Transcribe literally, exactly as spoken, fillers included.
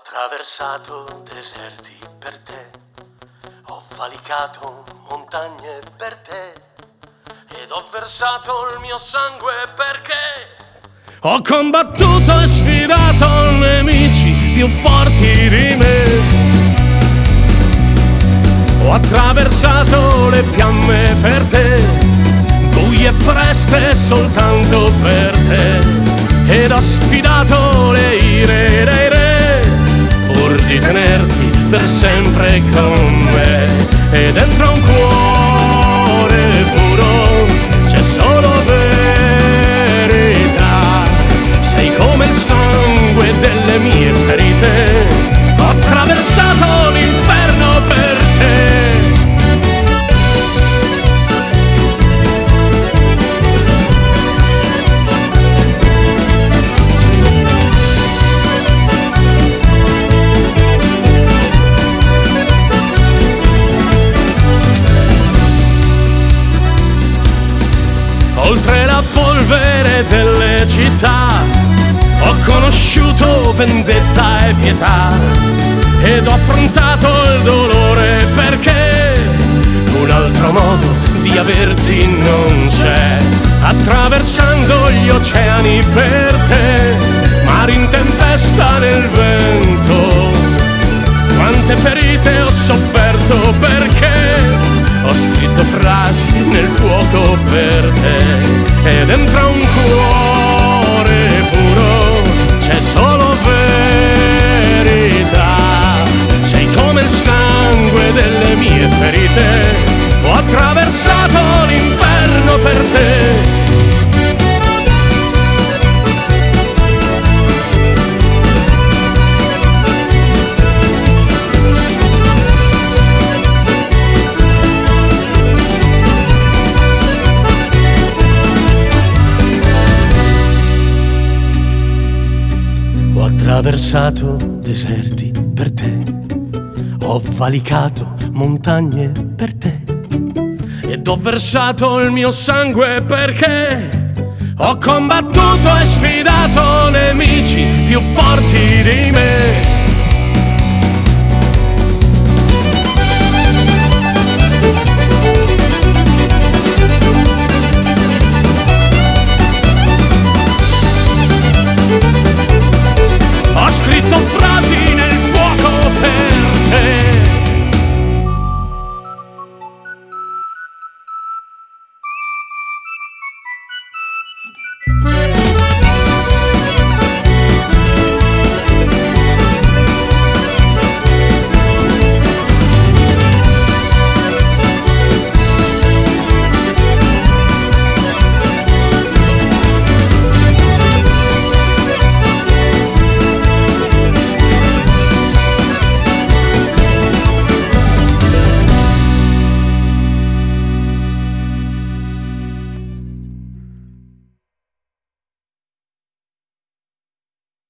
attraversato deserti per te, ho valicato montagne per te, ed ho versato il mio sangue perché ho combattuto e sfidato nemici più forti di me. Ho attraversato le fiamme per te, buie freste soltanto per te, ed ho sfidato le ire dei re, pur di tenerti per sempre con me. E dentro un cuore puro c'è solo verità, sei come il sangue delle mie ferite, ho attraversato l'inferno per te. Oltre la polvere delle città ho conosciuto vendetta e pietà, ed ho affrontato il dolore perché un altro modo di averti non c'è. Attraversando gli oceani per te, mari in tempesta nel vento, quante ferite ho sofferto perché ho scritto frasi nel fuoco per te. E dentro un cuore puro c'è solo verità, sei come il sangue delle mie ferite, ho attraversato l'inferno per te. Ho attraversato deserti per te, ho valicato montagne per te, ed ho versato il mio sangue perché ho combattuto e sfidato nemici più forti di me.